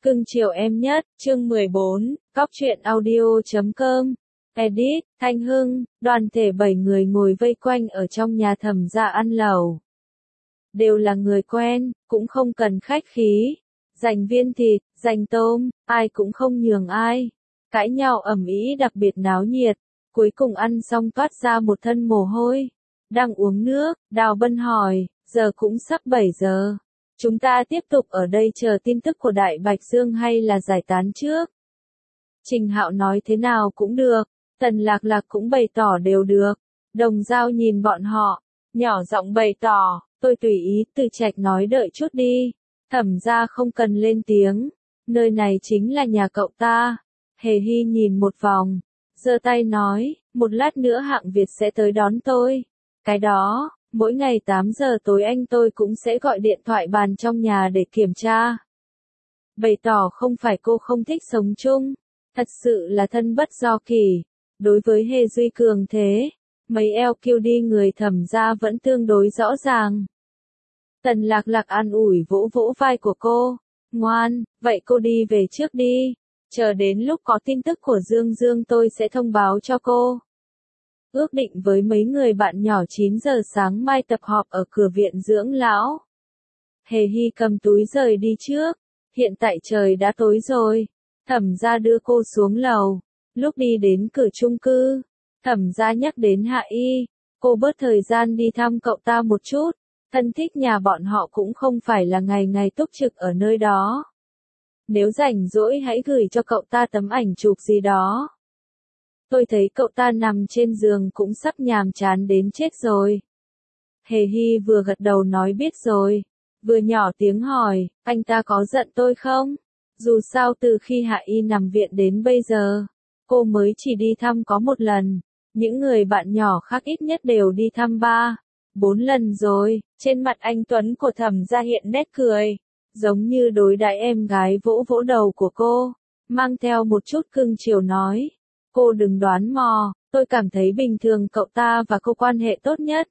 Cưng chiều em nhất, chương 14, Cóc truyện audio.com. Edit, Thanh Hưng, đoàn thể 7 người ngồi vây quanh ở trong nhà Thẩm gia ăn lẩu. Đều là người quen, cũng không cần khách khí. Giành viên thịt, giành tôm, ai cũng không nhường ai. Cãi nhau ầm ĩ đặc biệt náo nhiệt. Cuối cùng ăn xong toát ra một thân mồ hôi. Đang uống nước, Đào Bân hỏi, giờ cũng sắp 7 giờ. Chúng ta tiếp tục ở đây chờ tin tức của Đại Bạch Dương hay là giải tán trước? Trình Hạo nói thế nào cũng được, Tần Lạc Lạc cũng bày tỏ đều được. Đồng Dao nhìn bọn họ, nhỏ giọng bày tỏ, tôi tùy ý. Từ Trạch nói đợi chút đi, Thẩm gia không cần lên tiếng, nơi này chính là nhà cậu ta. Hề Hy nhìn một vòng, giơ tay nói, một lát nữa Hạng Việt sẽ tới đón tôi. Cái đó, mỗi ngày 8 giờ tối anh tôi cũng sẽ gọi điện thoại bàn trong nhà để kiểm tra. Bày tỏ không phải cô không thích sống chung, thật sự là thân bất do kỷ. Đối với Hề Duy cường thế, mấy LQD người Thẩm gia vẫn tương đối rõ ràng. Tần Lạc Lạc an ủi vỗ vỗ vai của cô, ngoan, vậy cô đi về trước đi, chờ đến lúc có tin tức của Dương Dương tôi sẽ thông báo cho cô. Ước định với mấy người bạn nhỏ 9 giờ sáng mai tập họp ở cửa viện dưỡng lão. Hề Hy cầm túi rời đi trước, hiện tại trời đã tối rồi. Thẩm gia đưa cô xuống lầu, lúc đi đến cửa chung cư, Thẩm gia nhắc đến Hạ Y, cô bớt thời gian đi thăm cậu ta một chút, thân thích nhà bọn họ cũng không phải là ngày ngày túc trực ở nơi đó. Nếu rảnh rỗi hãy gửi cho cậu ta tấm ảnh chụp gì đó. Tôi thấy cậu ta nằm trên giường cũng sắp nhàm chán đến chết rồi. Hề Hy vừa gật đầu nói biết rồi, vừa nhỏ tiếng hỏi, anh ta có giận tôi không? Dù sao từ khi Hạ Y nằm viện đến bây giờ, cô mới chỉ đi thăm có một lần, những người bạn nhỏ khác ít nhất đều đi thăm 3-4 lần rồi. Trên mặt anh Tuấn của Thẩm gia hiện nét cười, giống như đối đãi em gái vỗ vỗ đầu của cô, mang theo một chút cưng chiều nói. Cô đừng đoán mò, tôi cảm thấy bình thường cậu ta và cô quan hệ tốt nhất.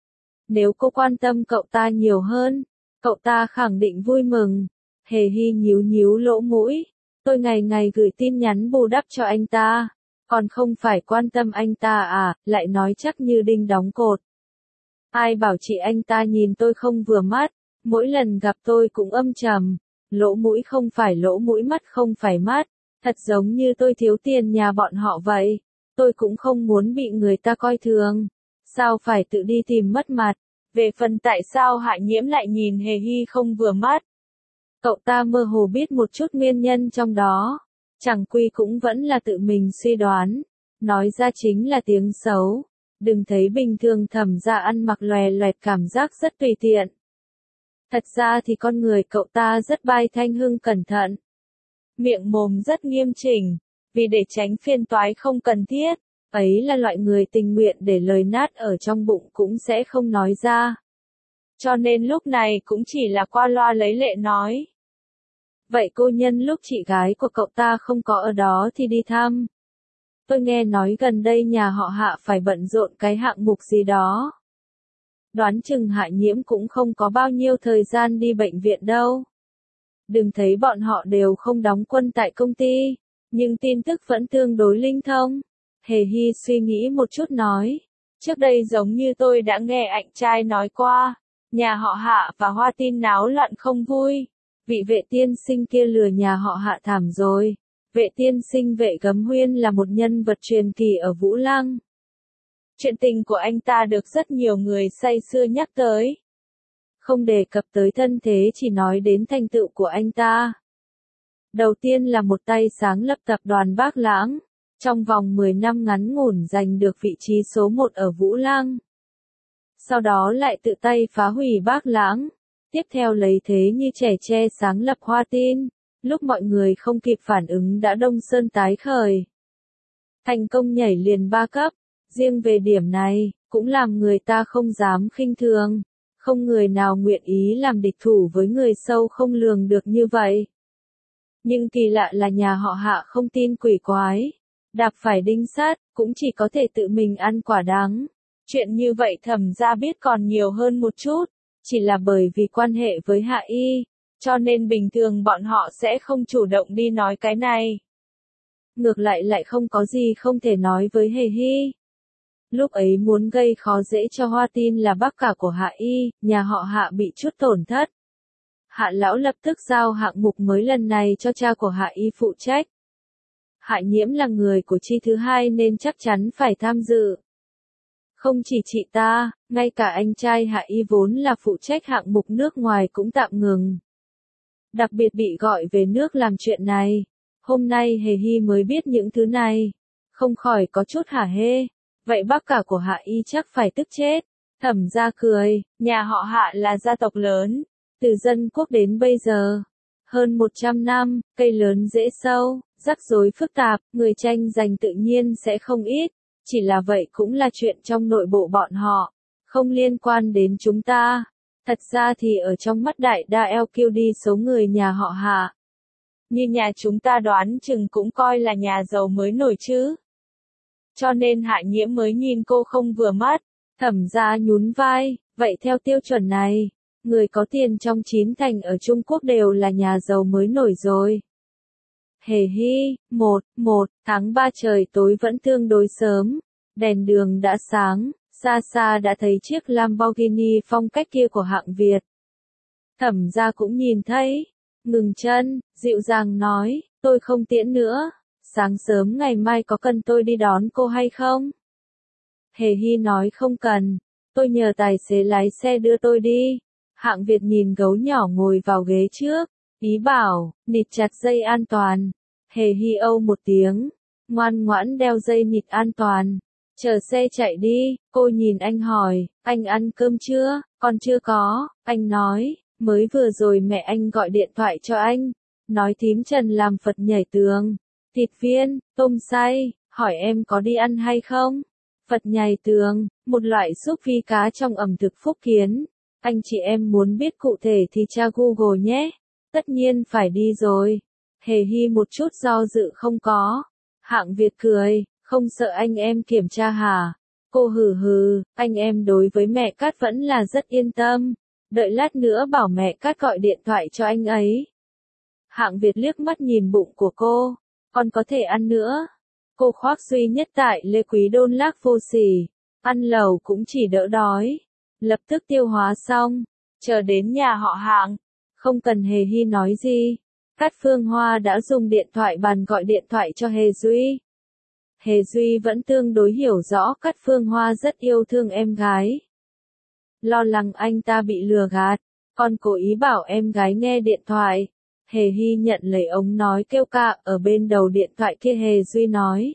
Nếu cô quan tâm cậu ta nhiều hơn, cậu ta khẳng định vui mừng. Hề Hy nhíu nhíu lỗ mũi, tôi ngày ngày gửi tin nhắn bù đắp cho anh ta, còn không phải quan tâm anh ta à, lại nói chắc như đinh đóng cột. Ai bảo chị anh ta nhìn tôi không vừa mắt, mỗi lần gặp tôi cũng âm trầm, lỗ mũi không phải lỗ mũi mắt không phải mắt. Thật giống như tôi thiếu tiền nhà bọn họ vậy, tôi cũng không muốn bị người ta coi thường, sao phải tự đi tìm mất mặt. Về phần tại sao Hạ Nhiễm lại nhìn Hề Hy không vừa mắt, cậu ta mơ hồ biết một chút nguyên nhân trong đó, chẳng quy cũng vẫn là tự mình suy đoán, nói ra chính là tiếng xấu. Đừng thấy bình thường Thẩm gia ăn mặc lòe loẹt cảm giác rất tùy tiện. Thật ra thì con người cậu ta rất bai Thanh Hưng cẩn thận. Miệng mồm rất nghiêm chỉnh, vì để tránh phiền toái không cần thiết, ấy là loại người tình nguyện để lời nát ở trong bụng cũng sẽ không nói ra. Cho nên lúc này cũng chỉ là qua loa lấy lệ nói. Vậy cô nhân lúc chị gái của cậu ta không có ở đó thì đi thăm. Tôi nghe nói gần đây nhà họ Hạ phải bận rộn cái hạng mục gì đó. Đoán chừng Hạ Nhiễm cũng không có bao nhiêu thời gian đi bệnh viện đâu. Đừng thấy bọn họ đều không đóng quân tại công ty, nhưng tin tức vẫn tương đối linh thông. Hề Hy suy nghĩ một chút nói, trước đây giống như tôi đã nghe anh trai nói qua, nhà họ Hạ và Hoa Tin náo loạn không vui. Vị Vệ tiên sinh kia lừa nhà họ Hạ thảm rồi. Vệ tiên sinh Vệ Gấm Huyên là một nhân vật truyền kỳ ở Vũ Lăng. Chuyện tình của anh ta được rất nhiều người say sưa nhắc tới. Không đề cập tới thân thế, chỉ nói đến thành tựu của anh ta. Đầu tiên là một tay sáng lập tập đoàn Bác Lãng, trong vòng 10 năm ngắn ngủn giành được vị trí số 1 ở Vũ Lăng. Sau đó lại tự tay phá hủy Bác Lãng, tiếp theo lấy thế như trẻ tre sáng lập Hoa Tin, lúc mọi người không kịp phản ứng đã Đông Sơn tái khởi. Thành công nhảy liền 3 cấp, riêng về điểm này, cũng làm người ta không dám khinh thường. Không người nào nguyện ý làm địch thủ với người sâu không lường được như vậy. Nhưng kỳ lạ là nhà họ Hạ không tin quỷ quái. Đạp phải đinh sắt, cũng chỉ có thể tự mình ăn quả đắng. Chuyện như vậy Thẩm gia biết còn nhiều hơn một chút, chỉ là bởi vì quan hệ với Hạ Y, Cho nên bình thường bọn họ sẽ không chủ động đi nói cái này. Ngược lại lại không có gì không thể nói với Hề Hy. Lúc ấy muốn gây khó dễ cho Hoa Tin là bác cả của Hạ Y, nhà họ Hạ bị chút tổn thất. Hạ lão lập tức giao hạng mục mới lần này cho cha của Hạ Y phụ trách. Hạ Nhiễm là người của chi thứ hai nên chắc chắn phải tham dự. Không chỉ chị ta, ngay cả anh trai Hạ Y vốn là phụ trách hạng mục nước ngoài cũng tạm ngừng. Đặc biệt bị gọi về nước làm chuyện này. Hôm nay Hề Hy mới biết những thứ này. Không khỏi có chút hả hê. Vậy bác cả của Hạ Y chắc phải tức chết. Thẩm gia cười, nhà họ Hạ là gia tộc lớn. Từ dân quốc đến bây giờ. Hơn 100 năm, cây lớn rễ sâu, rắc rối phức tạp, người tranh giành tự nhiên sẽ không ít. Chỉ là vậy cũng là chuyện trong nội bộ bọn họ. Không liên quan đến chúng ta. Thật ra thì ở trong mắt đại đa LQD số người nhà họ Hạ. Như nhà chúng ta đoán chừng cũng coi là nhà giàu mới nổi chứ. Cho nên Hạ Nhiễm mới nhìn cô không vừa mắt. Thẩm gia nhún vai, vậy theo tiêu chuẩn này, người có tiền trong 9 thành ở Trung Quốc đều là nhà giàu mới nổi rồi. Hề Hy, 1 tháng 3 trời tối vẫn tương đối sớm, đèn đường đã sáng, xa xa đã thấy chiếc Lamborghini phong cách kia của hạng Việt. Thẩm gia cũng nhìn thấy, ngừng chân, dịu dàng nói, tôi không tiễn nữa, sáng sớm ngày mai có cần tôi đi đón cô hay không? Hề Hy nói không cần, tôi nhờ tài xế lái xe đưa tôi đi. Hạng Việt nhìn gấu nhỏ ngồi vào ghế trước, ý bảo, nịt chặt dây an toàn. Hề Hy âu một tiếng, ngoan ngoãn đeo dây nịt an toàn. Chờ xe chạy đi, cô nhìn anh hỏi, anh ăn cơm chưa? Còn chưa có, anh nói, mới vừa rồi mẹ anh gọi điện thoại cho anh, nói thím Trần làm Phật nhảy tường, thịt viên, tôm xay, hỏi em có đi ăn hay không? Phật nhảy tường, một loại súp phi cá trong ẩm thực Phúc Kiến. Anh chị em muốn biết cụ thể thì tra Google nhé. Tất nhiên phải đi rồi. Hề Hy một chút do dự không có. Hạng Việt cười, không sợ anh em kiểm tra hả? Cô hừ hừ, anh em đối với mẹ Cát vẫn là rất yên tâm. Đợi lát nữa bảo mẹ Cát gọi điện thoại cho anh ấy. Hạng Việt liếc mắt nhìn bụng của cô. Còn có thể ăn nữa. Cô khoác duy nhất tại Lê Quý Đôn lác vô sỉ. Ăn lẩu cũng chỉ đỡ đói. Lập tức tiêu hóa xong. Chờ đến nhà họ Hạng. Không cần Hề Hy nói gì. Cát Phương Hoa đã dùng điện thoại bàn gọi điện thoại cho Hề Duy. Hề Duy vẫn tương đối hiểu rõ Cát Phương Hoa rất yêu thương em gái. Lo lắng anh ta bị lừa gạt. Còn cố ý bảo em gái nghe điện thoại. Hề Hy nhận lấy ống nói kêu ca ở bên đầu điện thoại kia. Hề Duy nói.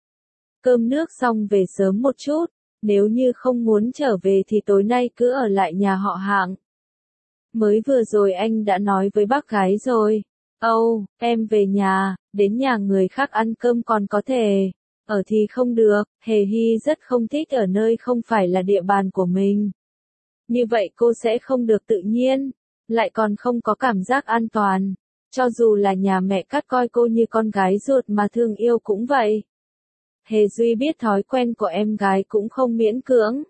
Cơm nước xong về sớm một chút. Nếu như không muốn trở về thì tối nay cứ ở lại nhà họ Hạng. Mới vừa rồi anh đã nói với bác gái rồi. Âu, em về nhà, đến nhà người khác ăn cơm còn có thể. Ở thì không được, Hề Hy rất không thích ở nơi không phải là địa bàn của mình. Như vậy cô sẽ không được tự nhiên, lại còn không có cảm giác an toàn. Cho dù là nhà mẹ Cát coi cô như con gái ruột mà thương yêu cũng vậy. Hề Duy biết thói quen của em gái cũng không miễn cưỡng.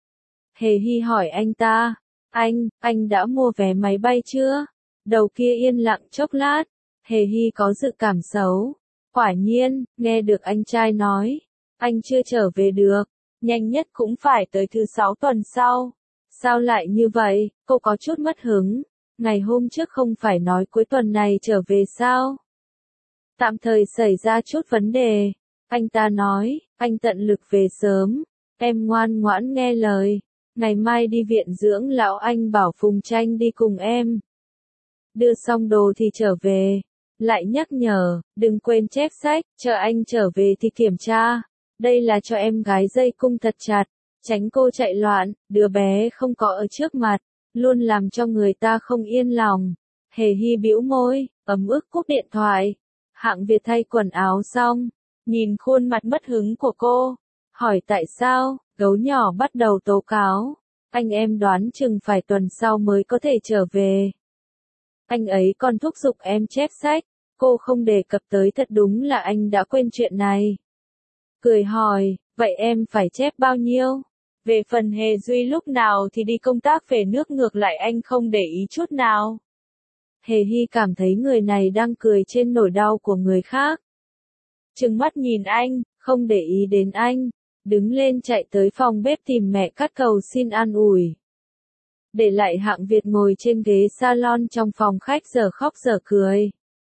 Hề Hy hỏi anh ta, anh đã mua vé máy bay chưa? Đầu kia yên lặng chốc lát, Hề Hy có dự cảm xấu. Quả nhiên, nghe được anh trai nói, anh chưa trở về được, nhanh nhất cũng phải tới thứ 6 tuần sau. Sao lại như vậy, cô có chút mất hứng, ngày hôm trước không phải nói cuối tuần này trở về sao? Tạm thời xảy ra chút vấn đề, anh ta nói, anh tận lực về sớm, em ngoan ngoãn nghe lời, ngày mai đi viện dưỡng lão anh bảo Phùng Tranh đi cùng em. Đưa xong đồ thì trở về. Lại nhắc nhở, đừng quên chép sách, chờ anh trở về thì kiểm tra. Đây là cho em gái dây cung thật chặt, tránh cô chạy loạn, đứa bé không có ở trước mặt, luôn làm cho người ta không yên lòng. Hề Hy bĩu môi, ấm ức cúp điện thoại. Hạng Việt thay quần áo xong, nhìn khuôn mặt mất hứng của cô, hỏi tại sao, gấu nhỏ bắt đầu tố cáo. Anh em đoán chừng phải tuần sau mới có thể trở về. Anh ấy còn thúc giục em chép sách, cô không đề cập tới thật đúng là anh đã quên chuyện này. Cười hỏi, vậy em phải chép bao nhiêu? Về phần Hề Duy lúc nào thì đi công tác về nước ngược lại anh không để ý chút nào. Hề Hy cảm thấy người này đang cười trên nỗi đau của người khác. Trừng mắt nhìn anh, không để ý đến anh, đứng lên chạy tới phòng bếp tìm mẹ cắt cầu xin an ủi. Để lại Hạng Việt ngồi trên ghế salon trong phòng khách giờ khóc giờ cười.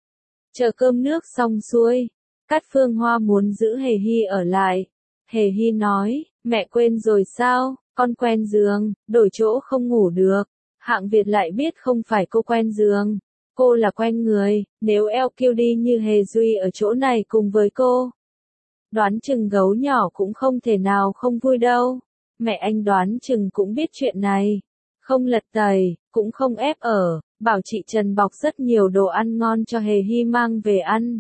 Chờ cơm nước xong xuôi, Cát Phương Hoa muốn giữ Hề Hy ở lại. Hề Hy nói, mẹ quên rồi sao, con quen giường, đổi chỗ không ngủ được. Hạng Việt lại biết không phải cô quen giường, cô là quen người, nếu LQD như Hề Duy ở chỗ này cùng với cô. Đoán chừng gấu nhỏ cũng không thể nào không vui đâu. Mẹ anh đoán chừng cũng biết chuyện này. Không lật tẩy, cũng không ép ở, bảo chị Trần bọc rất nhiều đồ ăn ngon cho Hề Hy mang về ăn.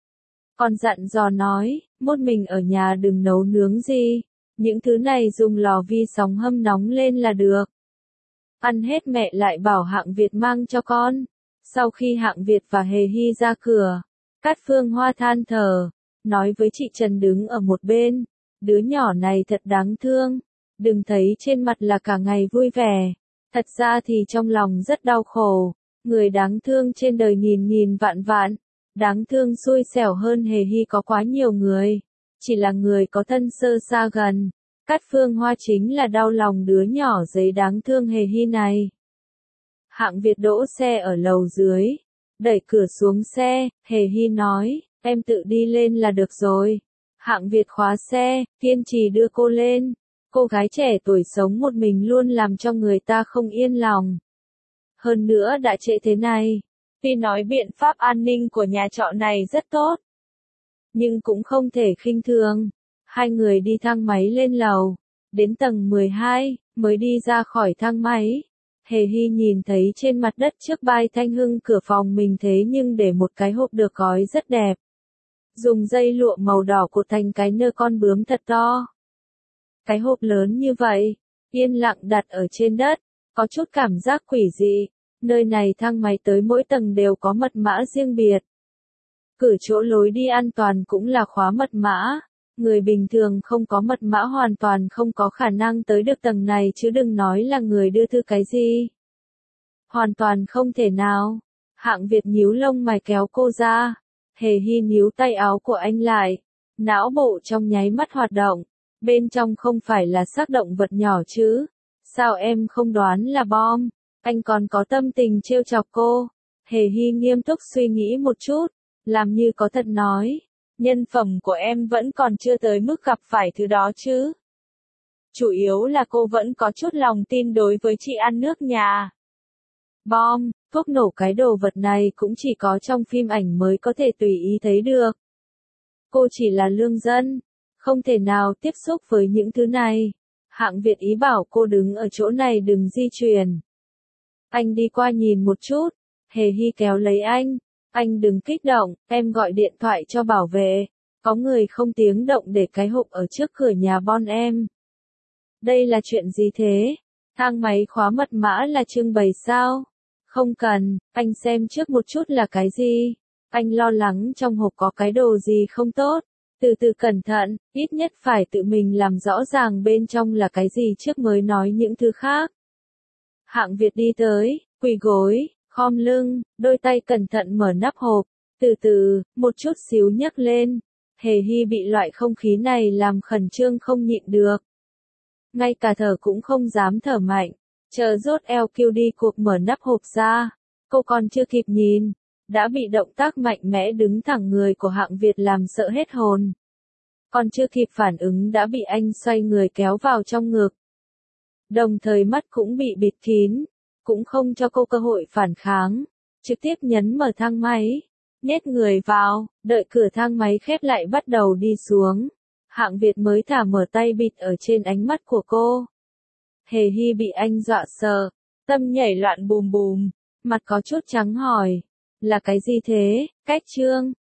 Còn dặn dò nói, mốt mình ở nhà đừng nấu nướng gì, những thứ này dùng lò vi sóng hâm nóng lên là được. Ăn hết mẹ lại bảo Hạng Việt mang cho con. Sau khi Hạng Việt và Hề Hy ra cửa, Cát Phương Hoa than thở, nói với chị Trần đứng ở một bên, đứa nhỏ này thật đáng thương, đừng thấy trên mặt là cả ngày vui vẻ, thật ra thì trong lòng rất đau khổ, người đáng thương trên đời nghìn nghìn vạn vạn, đáng thương xui xẻo hơn Hề Hy có quá nhiều người, chỉ là người có thân sơ xa gần. Cát Phương Hoa chính là đau lòng đứa nhỏ giấy đáng thương Hề Hy này. Hạng Việt đỗ xe ở lầu dưới, đẩy cửa xuống xe, Hề Hy nói, em tự đi lên là được rồi. Hạng Việt khóa xe, kiên trì đưa cô lên. Cô gái trẻ tuổi sống một mình luôn làm cho người ta không yên lòng. Hơn nữa đã trễ thế này, tuy nói biện pháp an ninh của nhà trọ này rất tốt, nhưng cũng không thể khinh thường. Hai người đi thang máy lên lầu, đến tầng 12, mới đi ra khỏi thang máy. Hề Hy nhìn thấy trên mặt đất trước bài Thanh Hưng cửa phòng mình thế nhưng để một cái hộp được gói rất đẹp. Dùng dây lụa màu đỏ cột thành cái nơ con bướm thật to. Cái hộp lớn như vậy, yên lặng đặt ở trên đất, có chút cảm giác quỷ dị. Nơi này thang máy tới mỗi tầng đều có mật mã riêng biệt. Cửa chỗ lối đi an toàn cũng là khóa mật mã. Người bình thường không có mật mã hoàn toàn không có khả năng tới được tầng này chứ đừng nói là người đưa thư cái gì. Hoàn toàn không thể nào. Hạng Việt nhíu lông mày kéo cô ra. Hề Hy níu tay áo của anh lại. Não bộ trong nháy mắt hoạt động. Bên trong không phải là xác động vật nhỏ chứ. Sao em không đoán là bom? Anh còn có tâm tình trêu chọc cô. Hề Hy nghiêm túc suy nghĩ một chút. Làm như có thật nói. Nhân phẩm của em vẫn còn chưa tới mức gặp phải thứ đó chứ. Chủ yếu là cô vẫn có chút lòng tin đối với chị ăn nước nhà. Bom, thuốc nổ cái đồ vật này cũng chỉ có trong phim ảnh mới có thể tùy ý thấy được. Cô chỉ là lương dân, không thể nào tiếp xúc với những thứ này. Hạng Việt ý bảo cô đứng ở chỗ này đừng di chuyển. Anh đi qua nhìn một chút, Hề Hy kéo lấy anh. Anh đừng kích động, em gọi điện thoại cho bảo vệ. Có người không tiếng động để cái hộp ở trước cửa nhà bon em. Đây là chuyện gì thế? Thang máy khóa mật mã là trưng bày sao? Không cần, anh xem trước một chút là cái gì? Anh lo lắng trong hộp có cái đồ gì không tốt. Từ từ cẩn thận, ít nhất phải tự mình làm rõ ràng bên trong là cái gì trước mới nói những thứ khác. Hạng Việt đi tới, quỳ gối, khom lưng, đôi tay cẩn thận mở nắp hộp, từ từ, một chút xíu nhấc lên. Hề Hy bị loại không khí này làm khẩn trương không nhịn được. Ngay cả thở cũng không dám thở mạnh, chờ rốt LQD cuộc mở nắp hộp ra. Cô còn chưa kịp nhìn, đã bị động tác mạnh mẽ đứng thẳng người của Hạng Việt làm sợ hết hồn. Còn chưa kịp phản ứng đã bị anh xoay người kéo vào trong ngực. Đồng thời mắt cũng bị bịt kín. Cũng không cho cô cơ hội phản kháng, trực tiếp nhấn mở thang máy, nhét người vào, đợi cửa thang máy khép lại bắt đầu đi xuống. Hạng Việt mới thả mở tay bịt ở trên ánh mắt của cô. Hề Hy bị anh dọa sợ, tâm nhảy loạn bùm bùm, mặt có chút trắng hỏi, là cái gì thế, cách trương,